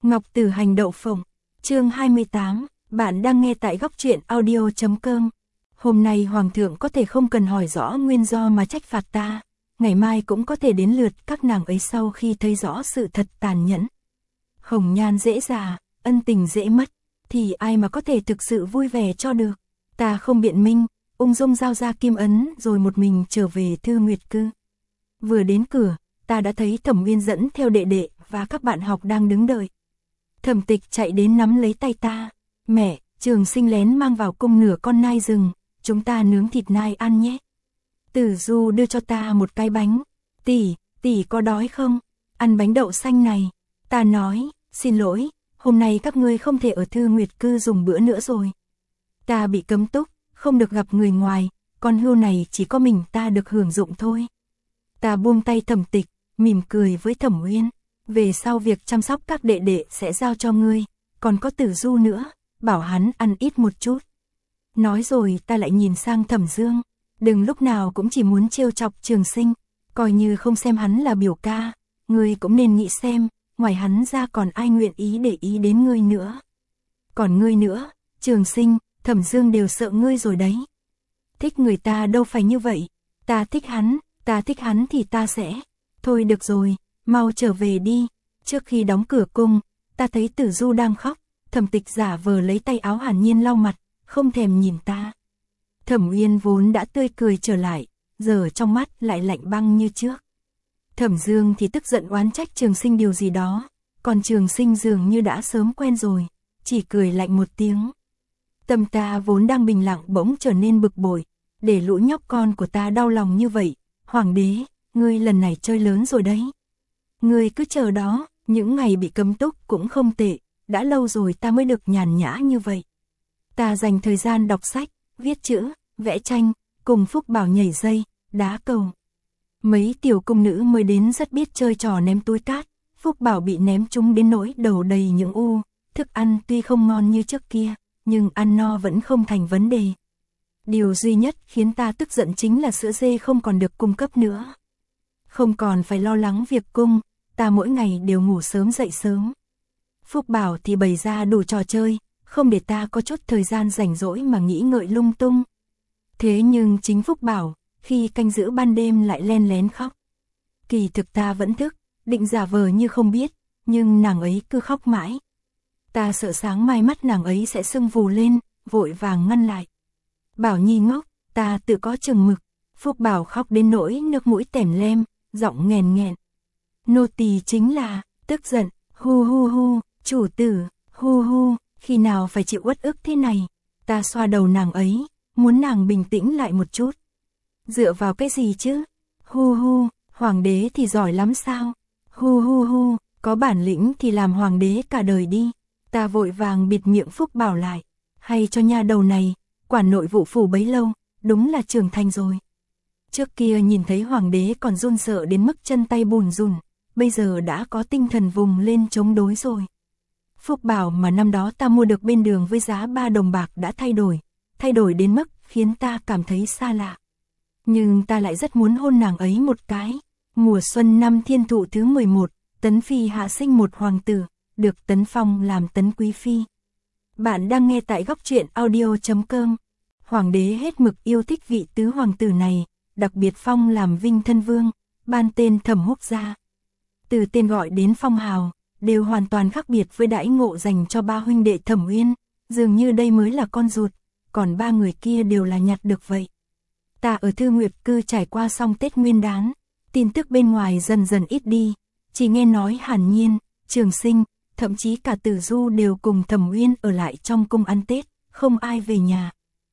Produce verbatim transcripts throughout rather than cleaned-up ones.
Ngọc Tử hành đậu phộng, chương hai mươi tám, bạn đang nghe tại góc truyện audio chấm com. Hôm nay Hoàng thượng có thể không cần hỏi rõ nguyên do mà trách phạt ta, ngày mai cũng có thể đến lượt các nàng ấy sau khi thấy rõ sự thật tàn nhẫn. Hồng nhan dễ già, ân tình dễ mất, thì ai mà có thể thực sự vui vẻ cho được. Ta không biện minh, ung dung giao ra kim ấn rồi một mình trở về Thư Nguyệt Cư. Vừa đến cửa, ta đã thấy Thẩm Uyên dẫn theo đệ đệ và các bạn học đang đứng đợi. Thẩm Tịch chạy đến nắm lấy tay ta. Mẹ, Trường Sinh lén mang vào cung nửa con nai rừng, chúng ta nướng thịt nai ăn nhé. Tử Du đưa cho ta một cái bánh. Tỷ, tỷ có đói không? Ăn bánh đậu xanh này. Ta nói, xin lỗi, hôm nay các ngươi không thể ở Thư Nguyệt Cư dùng bữa nữa rồi. Ta bị cấm túc, không được gặp người ngoài, con hươu này chỉ có mình ta được hưởng dụng thôi. Ta buông tay Thẩm Tịch, mỉm cười với Thẩm Uyên. Về sau việc chăm sóc các đệ đệ sẽ giao cho ngươi, còn có Tử Du nữa, bảo hắn ăn ít một chút. Nói rồi ta lại nhìn sang Thẩm Dương, đừng lúc nào cũng chỉ muốn trêu chọc Trường Sinh, coi như không xem hắn là biểu ca, ngươi cũng nên nghĩ xem, ngoài hắn ra còn ai nguyện ý để ý đến ngươi nữa. Còn ngươi nữa, Trường Sinh, Thẩm Dương đều sợ ngươi rồi đấy. Thích người ta đâu phải như vậy, ta thích hắn, ta thích hắn thì ta sẽ. Thôi được rồi, mau trở về đi. Trước khi đóng cửa cung, ta thấy Tử Du đang khóc, Thẩm Tịch giả vờ lấy tay áo Hàn Nhiên lau mặt, không thèm nhìn ta. Thẩm Uyên vốn đã tươi cười trở lại, giờ trong mắt lại lạnh băng như trước. Thẩm Dương thì tức giận oán trách Trường Sinh điều gì đó, còn Trường Sinh dường như đã sớm quen rồi, chỉ cười lạnh một tiếng. Tâm ta vốn đang bình lặng bỗng trở nên bực bội, để lũ nhóc con của ta đau lòng như vậy. Hoàng đế, ngươi lần này chơi lớn rồi đấy. Ngươi cứ chờ đó, những ngày bị cấm túc cũng không tệ, đã lâu rồi ta mới được nhàn nhã như vậy. Ta dành thời gian đọc sách, viết chữ, vẽ tranh, cùng Phúc Bảo nhảy dây, đá cầu. Mấy tiểu cung nữ mới đến rất biết chơi trò ném túi cát, Phúc Bảo bị ném trúng đến nỗi đầu đầy những u, thức ăn tuy không ngon như trước kia, nhưng ăn no vẫn không thành vấn đề. Điều duy nhất khiến ta tức giận chính là sữa dê không còn được cung cấp nữa. Không còn phải lo lắng việc cung, ta mỗi ngày đều ngủ sớm dậy sớm. Phúc Bảo thì bày ra đủ trò chơi, không để ta có chút thời gian rảnh rỗi mà nghĩ ngợi lung tung. Thế nhưng chính Phúc Bảo, khi canh giữ ban đêm lại len lén khóc. Kỳ thực ta vẫn thức, định giả vờ như không biết, nhưng nàng ấy cứ khóc mãi. Ta sợ sáng mai mắt nàng ấy sẽ sưng vù lên, vội vàng ngăn lại. Bảo Nhi ngốc, ta tự có chừng mực. Phúc Bảo khóc đến nỗi nước mũi tèm lem, giọng nghèn nghẹn. Nô tỳ chính là, tức giận, hu hu hu, chủ tử, hu hu, khi nào phải chịu uất ức thế này. Ta xoa đầu nàng ấy, muốn nàng bình tĩnh lại một chút. Dựa vào cái gì chứ? Hu hu, hoàng đế thì giỏi lắm sao? Hu hu hu, có bản lĩnh thì làm hoàng đế cả đời đi. Ta vội vàng bịt miệng Phúc Bảo lại. Hay cho nha đầu này, quản nội vụ phủ bấy lâu, đúng là trưởng thành rồi. Trước kia nhìn thấy hoàng đế còn run sợ đến mức chân tay bùn rùn, bây giờ đã có tinh thần vùng lên chống đối rồi. Phúc Bảo mà năm đó ta mua được bên đường với giá ba đồng bạc đã thay đổi, thay đổi đến mức khiến ta cảm thấy xa lạ. Nhưng ta lại rất muốn hôn nàng ấy một cái. Mùa xuân năm thiên thụ thứ mười một, Tấn Phi hạ sinh một hoàng tử, được tấn phong làm Tấn Quý Phi. Bạn đang nghe tại góc truyện audio chấm com. Hoàng đế hết mực yêu thích vị tứ hoàng tử này, đặc biệt phong làm Vinh Thân Vương, ban tên Thẩm Húc Gia. Từ tên gọi đến phong hào, đều hoàn toàn khác biệt với đãi ngộ dành cho ba huynh đệ Thẩm Uyên, dường như đây mới là con ruột, còn ba người kia đều là nhặt được vậy. Ta ở Thư Nguyệt Cư trải qua xong Tết Nguyên Đán, tin tức bên ngoài dần dần ít đi, chỉ nghe nói Hàn Nhiên, Trường Sinh, thậm chí cả Tử Du đều cùng Thẩm Uyên ở lại trong cung ăn Tết, không ai về nhà.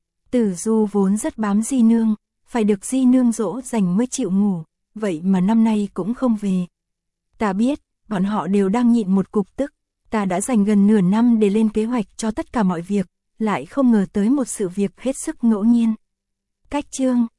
Tử Du vốn rất bám Di Nương, phải được Di Nương dỗ dành mới chịu ngủ, vậy mà năm nay cũng không về. Ta biết, bọn họ đều đang nhịn một cục tức, ta đã dành gần nửa năm để lên kế hoạch cho tất cả mọi việc, lại không ngờ tới một sự việc hết sức ngẫu nhiên. Cách chương